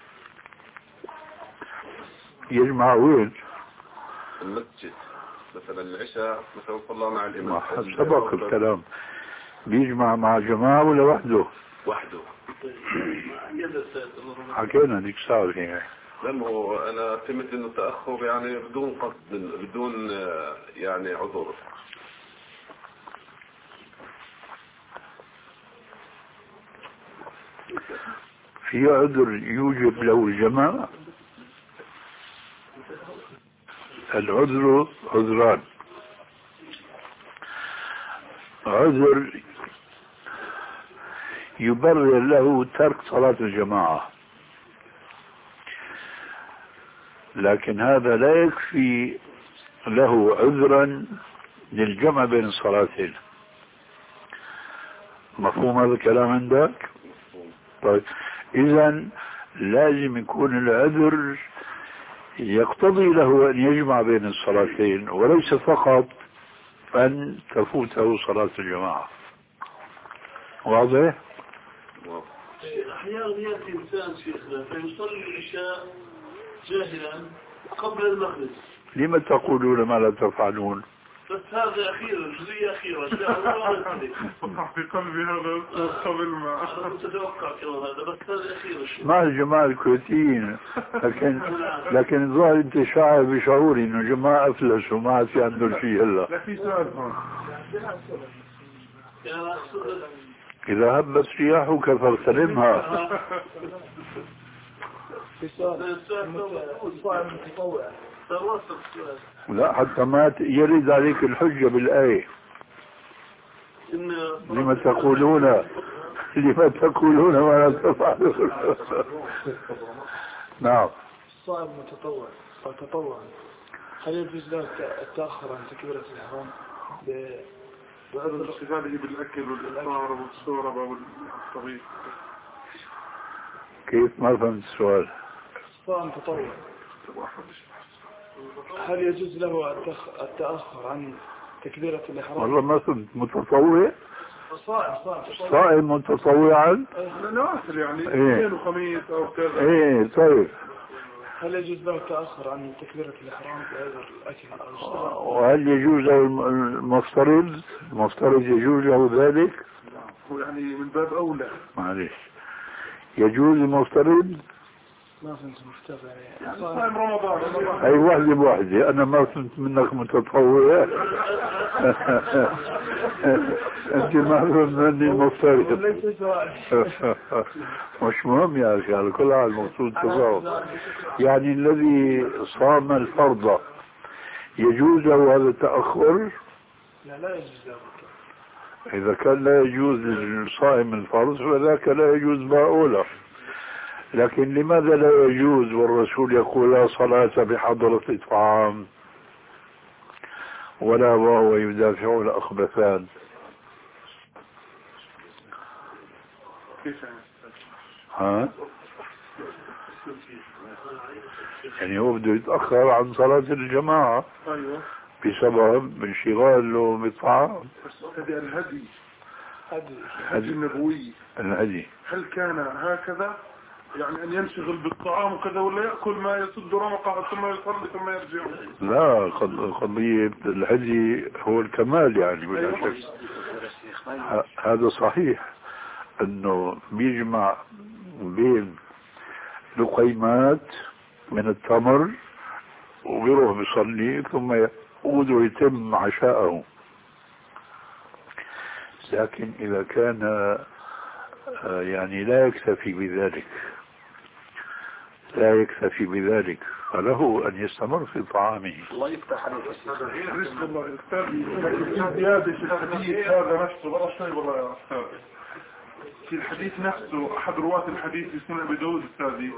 يجمع وين؟ المسجد مثلا العشاء مثلا صلى مع الإمام سبق الكلام، بيجمع مع جماعة ولا وحده؟ وحده. حكينا ديك الساعة هي. لما هو أنا فهمت إنه تأخر يعني بدون قصد بدون يعني عذر. في عذر يوجب له الجماعة. العذر عذران، عذر يبرر له ترك صلاة الجماعة، لكن هذا لا يكفي له عذرا للجمع بين الصلاتين. مفهوم هذا الكلام عندك؟ طيب إذن لازم يكون العذر يقتضي له أن يجمع بين الصلاتين، وليس فقط أن تفوته صلاة الجماعة. واضح؟ أحيانا يأتي إنسان شيخنا فيصلي العشاء جاهلا قبل المغرب. لما تقولون ما لا تفعلون؟ بس هذا أخيرا جزئية أخيرة وقع في قلبي هذا قبل ما كنت أتوقع كمان هذا، بس هذا أخيرا مع الجماعة الكويتيين، لكن لكن الظاهر أنت شاعر بشعوري إنه جماعة أفلسوا ما عاد في عندهم شيء هلا. لا في سؤال هون. يعني أقصد إذا هبت رياحك فاغتنمها. لا حتى ما يرد عليك الحجة بالآية. لما تقولون لما تقولون ما لا تفعلون. نعم. الصائم متطوع وتطوع هل يجوز له التأخر عن تكبيرة الإحرام بعد اشتغاله بالأكل والإفطار والشوربة والطبيخ؟ كيف؟ ما فهمت السؤال. الصائم تطوع هل يجوز له التأخر عن تكبيرة الإحرام؟ والله ما كنت متطوع. صائم صائم متطوعا نوافل يعني ايه اثنين وخميس او كذا. ايه طيب. هل يجوز له التأخر عن تكبيرة الإحرام في هذا الأكل أو الشرب؟ وهل يجوز له المفترض؟ المفترض يجوز له ذلك؟ هو يعني من باب أولى. معلش يجوز المفترض؟ ما فهمت مفترض يعني صائم رمضان. أي واحدة بواحدة. أنا ما فهمت منك متطوع. أنت ما فهمت مني المفترض. مش مهم يا أخي، على كل حال المقصود تطوع. يعني الذي صام الفرض يجوز له هذا التأخر؟ لا لا يجوز له. إذا كان لا يجوز للصائم الفرض فذاك لا يجوز ما أولى. لكن لماذا لا يجوز والرسول يقول لا صلاة بحضرة الطعام ولا وهو يدافع الأخبثان؟ ها؟ يعني هو بده يتأخر عن صلاة الجماعة بسبب انشغاله بالطعام. هذا الهدي هدي هدي النبوي. الهدي هل كان هكذا يعني أن ينشغل بالطعام وكذا ولا يأكل ما يسد رمقه ثم يصلي ثم يرجع؟ لا، قضية الهدي هو الكمال يعني بلا شك. هذا صحيح انه بيجمع بين لقيمات من التمر وبيروح بيصلي ثم يعود ويتم عشاءه. لكن إذا كان يعني لا يكتفي بذلك لا يكتفي بذلك فله أن يستمر في طعامه. الله يفتح عليك. رزق الله أستاذ. في زيادة في الحديث هذا نفسه والله شوي والله يا أستاذ. في الحديث نفسه أحد رواة الحديث في سنن أبي داود أستاذي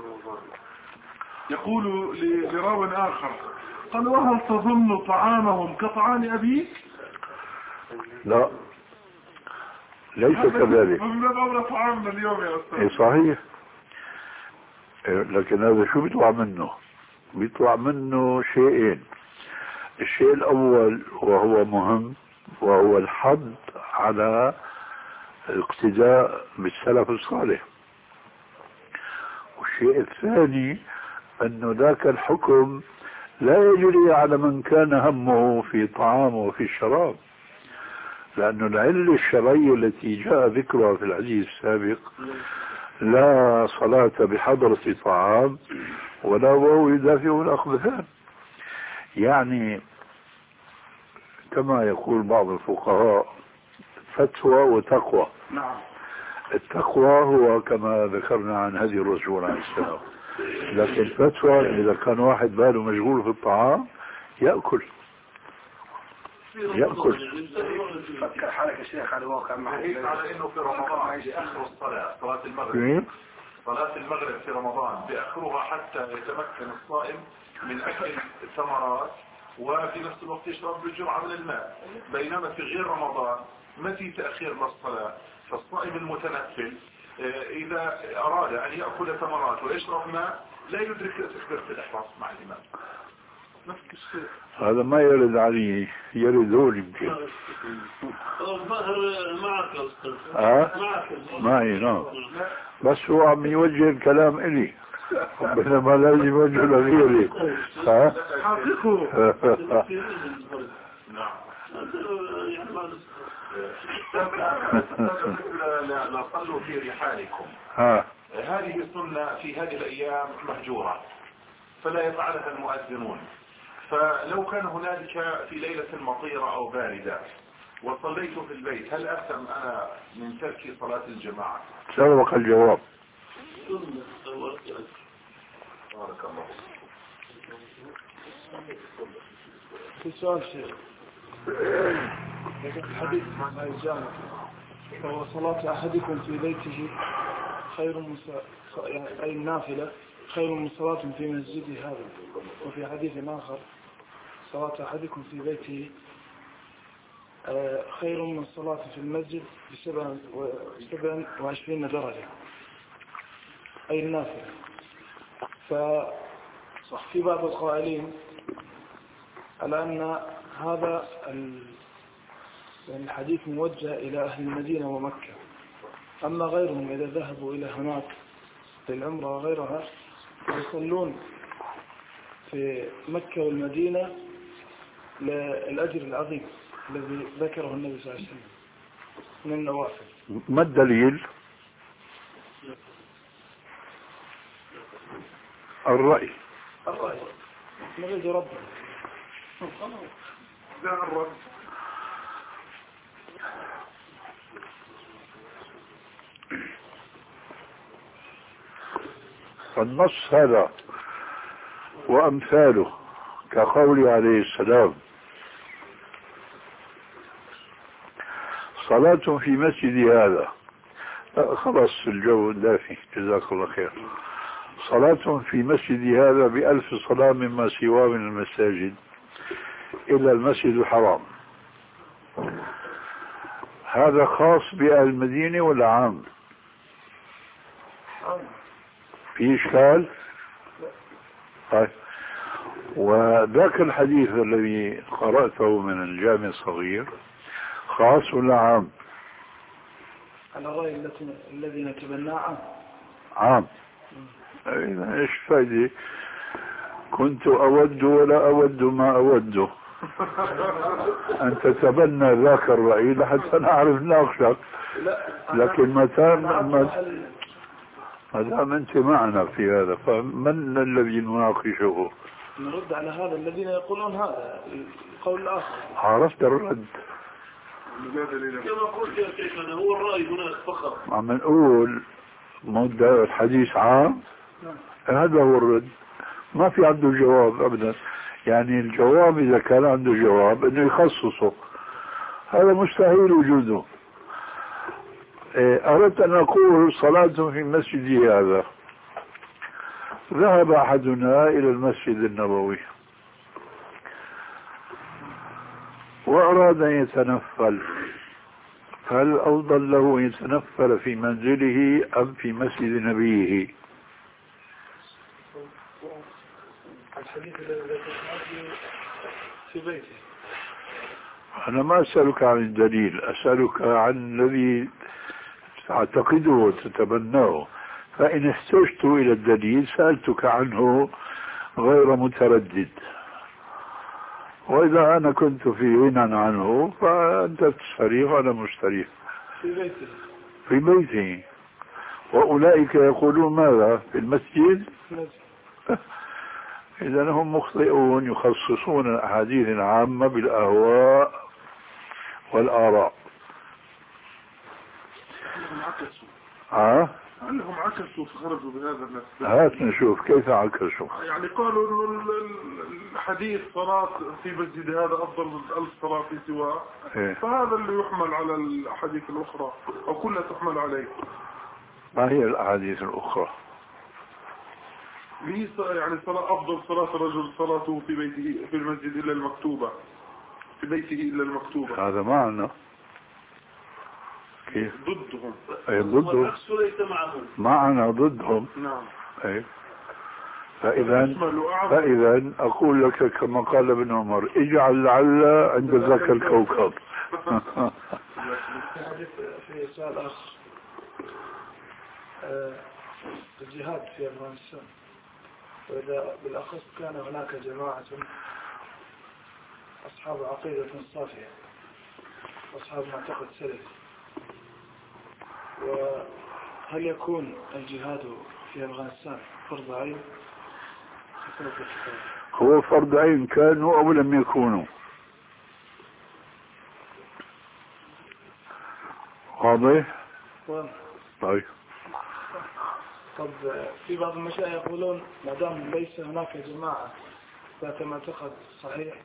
يقول لراو آخر قال وهل تظن طعامهم كطعام أبيك؟ لا ليس كذلك. من باب أولى طعامنا اليوم يا أستاذ. اي صحيح. لكن هذا شو بيطلع منه؟ بيطلع منه شيئين. الشيء الأول وهو مهم وهو الحض على الاقتداء بالسلف الصالح. والشيء الثاني أنه ذاك الحكم لا يجري على من كان همه في طعامه وفي الشراب، لأن العلة الشرعية التي جاء ذكرها في الحديث السابق لا صلاة بحضرة طعام ولا وهو يدافع الأخبثان. يعني كما يقول بعض الفقهاء فتوى وتقوى. نعم. التقوى هو كما ذكرنا عن هدي الرسول عليه السلام، لكن فتوى إذا كان واحد باله مشغول في الطعام يأكل يأكل. فكر حالك يا شيخ على واقع معي على انه في رمضان بيأخر الصلاة صلاة المغرب صلاة المغرب في رمضان بيأخرها حتى يتمكن الصائم من أكل الثمرات وفي نفس الوقت يشرب بجرعة من الماء، بينما في غير رمضان ما في تأخير للصلاة. فالصائم المتنفل إذا أراد أن يأكل ثمرات ويشرب ماء لا يدرك تكبيرة الإحرام مع الإمام. نفس الشيء. هذا ما يرد عليه، يرد هو يمكن. الظاهر معك يا أستاذ. ها؟ معي نعم. بس هو عم يوجه الكلام إلي، بينما لازم يوجه لغيري. ها؟ حقيقه. نعم. لا صلوا في رحالكم. ها. هذه سنة في هذه الأيام مهجورة فلا يفعلها المؤذنون. فلو كان هنالك في ليلة مطيرة أو باردة وصليت في البيت هل أثم أنا من ترك صلاة الجماعة؟ سبق الجواب. بارك الله. في سؤال شيء الحديث مع الجامع فهو صلاة أحدكم في بيته خير من يعني أي النافلة خير من صلاة في مسجده هذا. وفي حديث آخر صلاة أحدكم في بيته خير من الصلاة في المسجد بسبع وعشرين درجة أي النافلة. ففي بعض القائلين على أن هذا الحديث موجه إلى أهل المدينة ومكة، أما غيرهم إذا ذهبوا إلى هناك للعمرة وغيرها يصلون في مكة والمدينة للأجر العظيم الذي ذكره النبي صلى الله عليه وسلم من النوافل. ما الدليل؟ الرأي. الرأي نريد ربنا. فالنص هذا وأمثاله كقوله عليه السلام صلاة في مسجد هذا، خلاص الجو دافي جزاك الله خير، صلاة في مسجد هذا بألف صلاة مما سواه من المساجد إلا المسجد الحرام. هذا خاص بأهل المدينة ولا عام؟ في إشكال؟ طيب، وذاك الحديث الذي قرأته من الجامع الصغير خاص ولا عام؟ على رأي الذي نتبناه عام. عام. إذا إيش فايدة؟ كنت أود ولا أود ما أوده أن تتبنى ذاك الرأي لحتى نعرف ناقشك، لكن متى ما دام أنت معنا في هذا فمن الذي نناقشه؟ نرد على هذا الذين يقولون هذا القول الآخر. عرفت الرد؟ كما قلت يا شيخنا هو الرأي هناك فقط. عم نقول مدة الحديث عام، هذا هو الرد، ما في عنده جواب أبدا. يعني الجواب إذا كان عنده جواب إنه يخصصه، هذا مستحيل وجوده. أردت أن أقول صلاة في مسجدي هذا، ذهب أحدنا إلى المسجد النبوي وأراد أن يتنفل، هل أفضل له أن يتنفل في منزله أم في مسجد نبيه؟ الحديث الذي ذكرته في بيته. أنا ما أسألك عن الدليل، أسألك عن الذي تعتقده وتتبناه، فإن احتجت إلى الدليل سألتك عنه غير متردد، وإذا أنا كنت في غنى عنه فأنت تستريح وأنا مستريح. في بيته. في بيته. وأولئك يقولون ماذا؟ في المسجد؟ إذا هم مخطئون، يخصصون الأحاديث العامة بالأهواء والآراء. أنهم عكسوا. ها؟ أنهم عكسوا فخرجوا بهذا الناس. هات نشوف كيف عكسوا. يعني قالوا إنه الحديث صلاة في مسجد هذا أفضل من ألف صلاة في سواه. إيه؟ فهذا اللي يحمل على الأحاديث الأخرى أو كلها تحمل عليه. ما هي الأحاديث الأخرى؟ هي يعني صلاة أفضل صلاة الرجل صلاته في بيته في المسجد إلا المكتوبة، في بيته إلا المكتوبة. هذا معنا كيف؟ ضدهم. أي ضدهم. معنا ضدهم. نعم. أي. فإذا فإذا أقول لك كما قال ابن عمر اجعل لعل عند ذاك الكوكب. في سؤال آخر، الجهاد في أفغانستان، وإذا بالأخص كان هناك جماعة أصحاب عقيدة صافية، أصحاب معتقد سلفي، وهل يكون الجهاد في أفغانستان فرض عين؟ هو فرض عين كانوا أو لم يكونوا؟ واضح؟ طيب. طب في بعض المشايخ يقولون ما دام ليس هناك جماعة ذات معتقد صحيح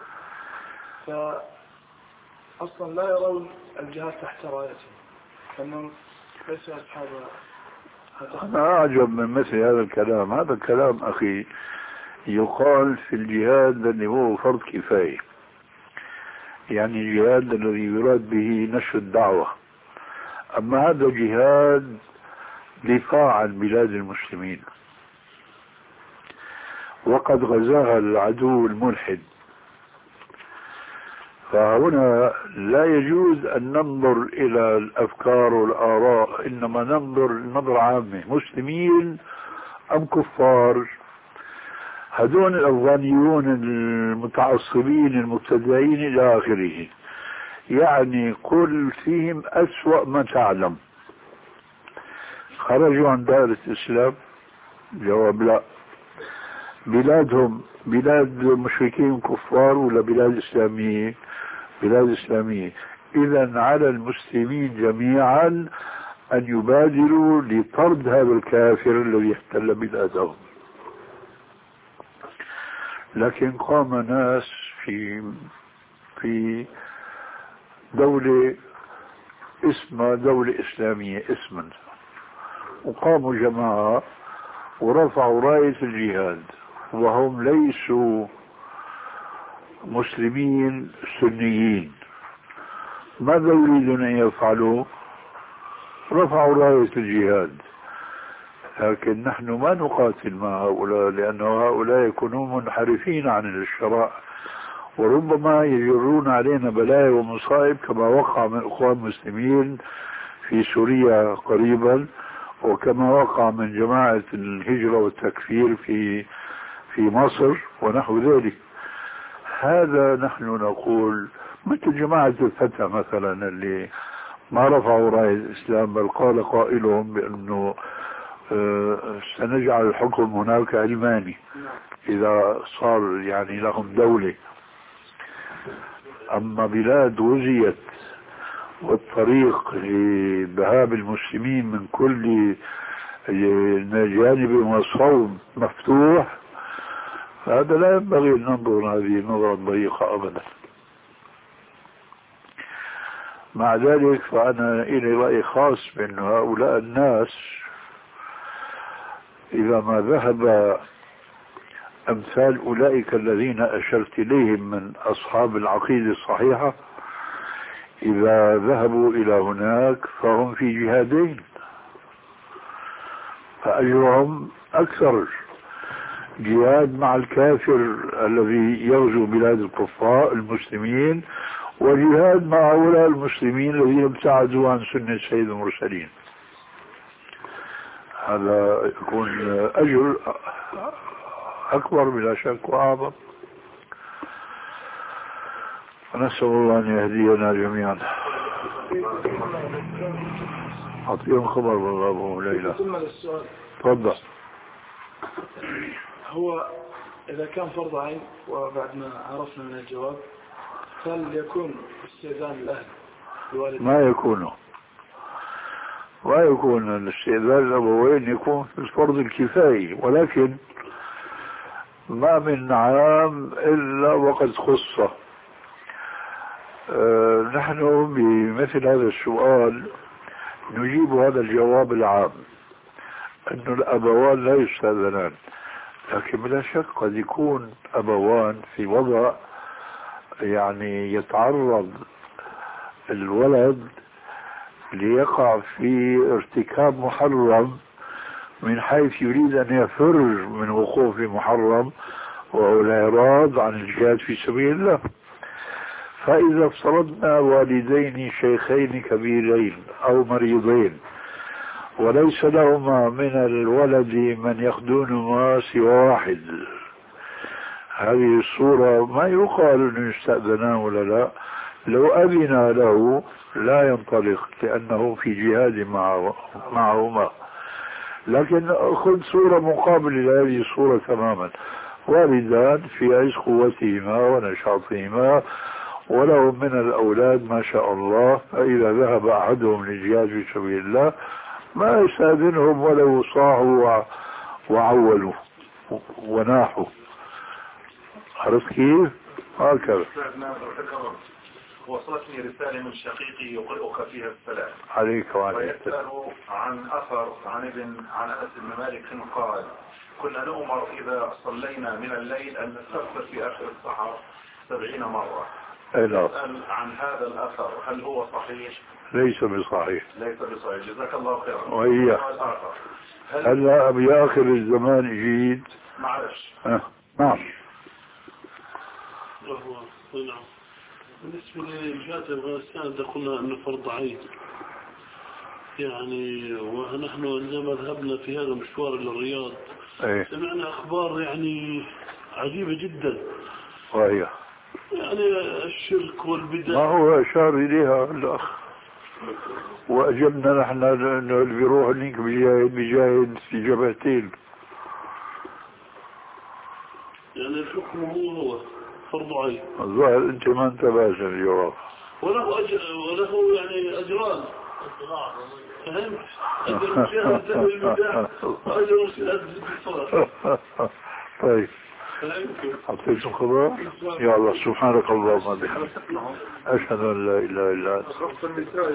فأصلا لا يرون الجهاد تحت رايتهم فإنهم ليسوا أصحاب. أنا أعجب من مثل هذا الكلام. هذا الكلام أخي يقال في الجهاد الذي هو فرض كفاية، يعني الجهاد الذي يراد به نشر الدعوة. أما هذا جهاد دفاع عن بلاد المسلمين، وقد غزاها العدو الملحد، فهنا لا يجوز أن ننظر إلى الأفكار والآراء، إنما ننظر نظرة عامة، مسلمين أم كفار. هذون الأفغانيون المتعصبين المبتدعين إلى آخره، يعني قل فيهم أسوأ ما تعلم. خرجوا عن دائرة الإسلام؟ جواب لا. بلادهم بلاد مشركين كفار ولا بلاد إسلامية؟ بلاد إسلامية. إذا على المسلمين جميعا أن يبادروا لطرد هذا الكافر الذي احتل بلادهم. لكن قام ناس في في دولة اسمها دولة إسلامية اسما، وقاموا جماعة ورفعوا راية الجهاد، وهم ليسوا مسلمين سنيين. ماذا يريدون أن يفعلوا؟ رفعوا راية الجهاد. لكن نحن ما نقاتل مع هؤلاء، لأن هؤلاء يكونون منحرفين عن الشرع، وربما يجرون علينا بلايا ومصائب كما وقع من إخوان المسلمين في سوريا قريبا، وكما وقع من جماعة الهجرة والتكفير في في مصر ونحو ذلك. هذا نحن نقول مثل جماعة الفتح مثلا اللي ما رفعوا راية الإسلام، بل قال قائلهم بأنه آه سنجعل الحكم هناك علماني إذا صار يعني لهم دولة. أما بلاد وزيت والطريق لذهاب المسلمين من كل جانب والصوب مفتوح، هذا لا ينبغي أن ننظر هذه النظرة ضيقة أبدا. مع ذلك فأنا إلي رأي خاص بأن هؤلاء الناس إذا ما ذهب أمثال أولئك الذين أشرت إليهم من أصحاب العقيدة الصحيحة، إذا ذهبوا إلى هناك فهم في جهادين، فأجرهم أكثر. جهاد مع الكافر الذي يغزو بلاد الكفار المسلمين، وجهاد مع هؤلاء المسلمين الذين ابتعدوا عن سنة سيد المرسلين. هذا يكون أجر أكبر بلا شك وأعظم. نسأل الله أن يهدينا جميعا. أعطيهم خبر والله أبو ليلى. تفضل. هو إذا كان فرض عين وبعد ما عرفنا من الجواب، هل يكون استئذان الأهل الوالدين؟ ما يكونه ما يكون الاستئذان الأبوين، يكون في الفرض الكفاية، ولكن ما من عام إلا وقد خصه. أه نحن بمثل هذا السؤال نجيب هذا الجواب العام، أن الأبوان لا يستأذنان، لكن بلا شك قد يكون أبوان في وضع يعني يتعرض الولد ليقع في ارتكاب محرم من حيث يريد أن يفر من وقوع في محرم، وهو الإعراض عن الجهاد في سبيل الله. فإذا افترضنا والدين شيخين كبيرين أو مريضين وليس لهما من الولد من يخدونهما سوى واحد، هذه الصورة ما يقال أنه يستأذنان ولا لا. لو أذن له لا ينطلق لأنه في جهاد معه معهما. لكن خذ صورة مقابلة لهذه الصورة تماما، والدان في عز قوتهما ونشاطهما ولهم من الأولاد ما شاء الله، فإذا ذهب أحدهم للجهاد في سبيل الله ما يستأذنهم ولو صاحوا وعولوا وناحوا. عرفت كيف؟ هكذا. وصلتني رسالة من شقيقي يقرئك فيها السلام عليك وعليك. ويسأل عن أثر عن ابن عن أنس بن مالك قال: كنا نؤمر إذا صلينا من الليل أن نستغفر في آخر السحر سبعين مرة. يسأل عن هذا الأثر هل هو صحيح؟ ليس بصحيح. ليس بصحيح. جزاك الله خيرا. وهي هلا بآخر الزمان جيد. معلش. أه. نعم. نعم. بالنسبة لجهات أفغانستان دخلنا أنه فرض عين يعني، ونحن عندما ذهبنا في هذا المشوار إلى الرياض أيه. سمعنا أخبار يعني عجيبة جدا، وهي يعني الشرك والبدع. ما هو أشار إليها الأخ وأجبنا نحن أنه اللي بيروح هنيك بيجاهد بيجاهد في جبهتين. يعني الحكم هو هو فرض عين. الظاهر أنت ما انتبهت الجواب. وله أج... وله يعني أجران. فهمت؟ أجر مشاهدة البدع وأجر مشاهدة الصلاة. طيب. حطيتم خبر؟ يا الله سبحانك اللهم وبحمدك أشهد أن لا إله إلا أنت. خفت النساء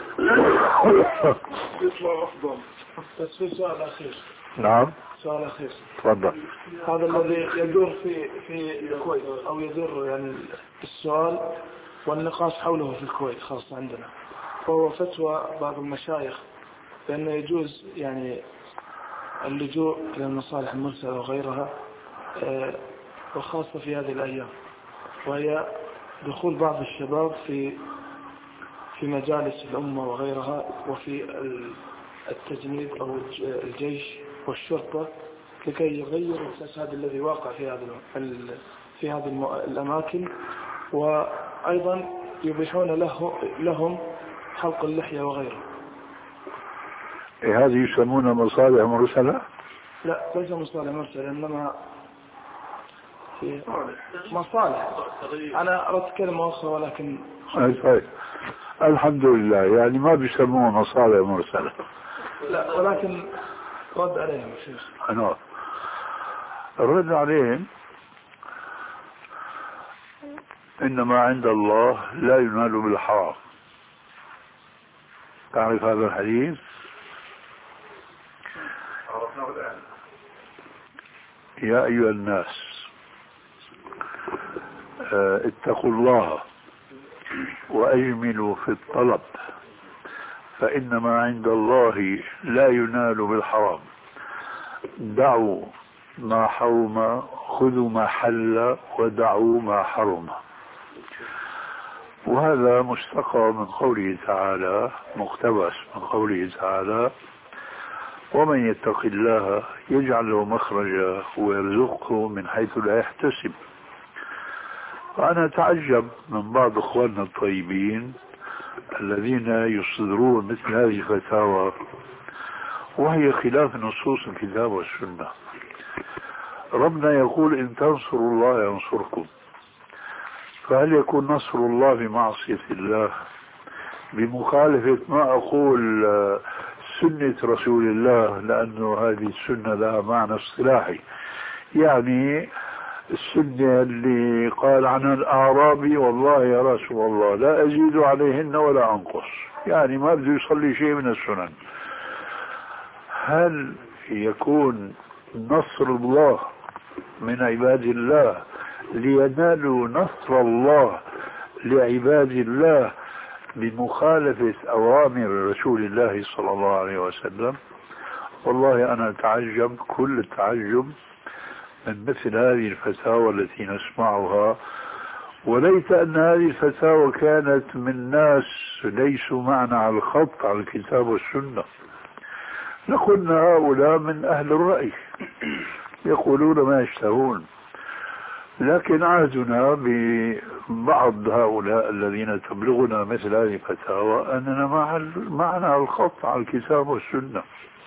يطلع أفضل. بس في سؤال أخير. نعم. سؤال أخير. تفضل. هذا الذي يدور في في الكويت أو يدور يعني السؤال والنقاش حوله في الكويت خاصة عندنا، وهو فتوى بعض المشايخ بأنه يجوز يعني اللجوء إلى المصالح المرسلة وغيرها، وخاصة في هذه الأيام، وهي دخول بعض الشباب في في مجالس الأمة وغيرها، وفي التجنيد أو الجيش والشرطة، لكي يغيروا الفساد الذي واقع في هذه في هذه الأماكن، وأيضا يبيحون له لهم حلق اللحية وغيره. إيه هذه يسمونها مصالح مرسلة؟ لا ليس مصالح مرسلة، إنما في مصالح. أنا أردت كلمة أخرى ولكن طيب الحمد لله، يعني ما بيسموها مصالح مرسلة. لا ولكن رد عليهم شيخ. أنا الرد عليهم إنما عند الله لا ينال بالحرام. تعرف هذا الحديث؟ عرفناه الآن. يا أيها الناس اتقوا الله وأجملوا في الطلب، فإنما عند الله لا ينال بالحرام. دعوا ما حرم، خذوا ما حل، ودعوا ما حرم. وهذا مستقى من قوله تعالى، مقتبس من قوله تعالى: ومن يتق الله يجعل له مخرجا ويرزقه من حيث لا يحتسب. وأنا أتعجب من بعض إخواننا الطيبين الذين يصدرون مثل هذه الفتاوى وهي خلاف نصوص الكتاب والسنة. ربنا يقول: إن تنصروا الله ينصركم. فهل يكون نصر الله بمعصية الله، بمخالفة ما أقول سنة رسول الله، لأنه هذه السنة لها معنى اصطلاحي، يعني السنة اللي قال عنها الأعرابي: والله يا رسول الله لا أزيد عليهن ولا أنقص، يعني ما بده يصلي شيء من السنن. هل يكون نصر الله من عباد الله لينالوا نصر الله لعباد الله بمخالفة أوامر رسول الله صلى الله عليه وسلم؟ والله أنا أتعجب كل التعجب من مثل هذه الفتاوى التي نسمعها، وليت أن هذه الفتاوى كانت من ناس ليسوا معنا على الخط على الكتاب والسنة. لقلنا هؤلاء من أهل الرأي يقولون ما يشتهون، لكن عهدنا ببعض هؤلاء الذين تبلغنا مثل هذه الفتاوى أننا معنا على الخط على الكتاب والسنة.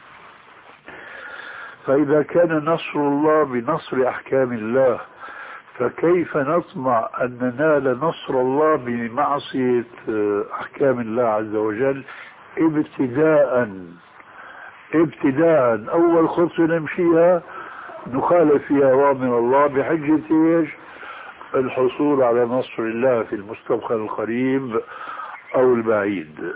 فإذا كان نصر الله بنصر أحكام الله، فكيف نطمع أن ننال نصر الله بمعصية أحكام الله عز وجل ابتداء ابتداء أول خطوة نمشيها نخالف فيها أوامر الله بحجة إيش؟ الحصول على نصر الله في المستقبل القريب أو البعيد.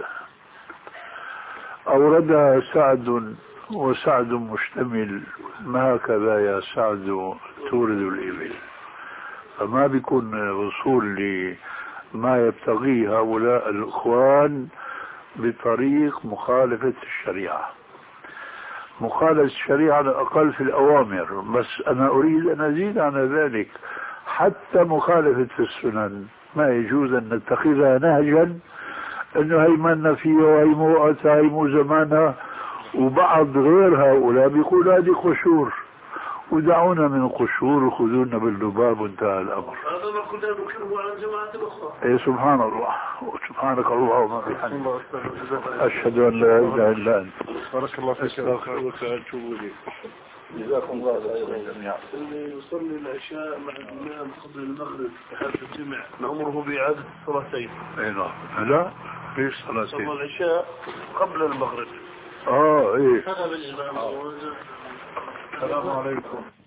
أوردها سعد، وسعد مشتمل، ما هكذا يا سعد تورد الإبل، فما بيكون وصول لما يبتغيه هؤلاء الإخوان بطريق مخالفة الشريعة. مخالفة الشريعة على الأقل في الأوامر، بس أنا أريد أن أزيد عن ذلك حتى مخالفة في السنن ما يجوز أن نتخذها نهجا أنه هيمنا فيها وهيمو وقتها هيمو زمانها، وبعض غير هؤلاء بيقول هذه قشور ودعونا من القشور وخذونا بالذباب وانتهى الأمر. هذا ما كنا نكره على الجماعة الأخرى. إيه سبحان الله، سبحانك اللهم وبحمدك، أشهد أن لا إله إلا أنت، بارك الله فيك، أستغفرك وأتوب إليك. جزاكم الله خيرا جميعا. اللي يصلي العشاء مع الإمام قبل المغرب في حالة الجمع نأمره بإعادة الصلاتين. أي نعم. لا ليش صلاتين؟ صلى العشاء قبل المغرب. آه إيه. هذا بالإمام. السلام عليكم.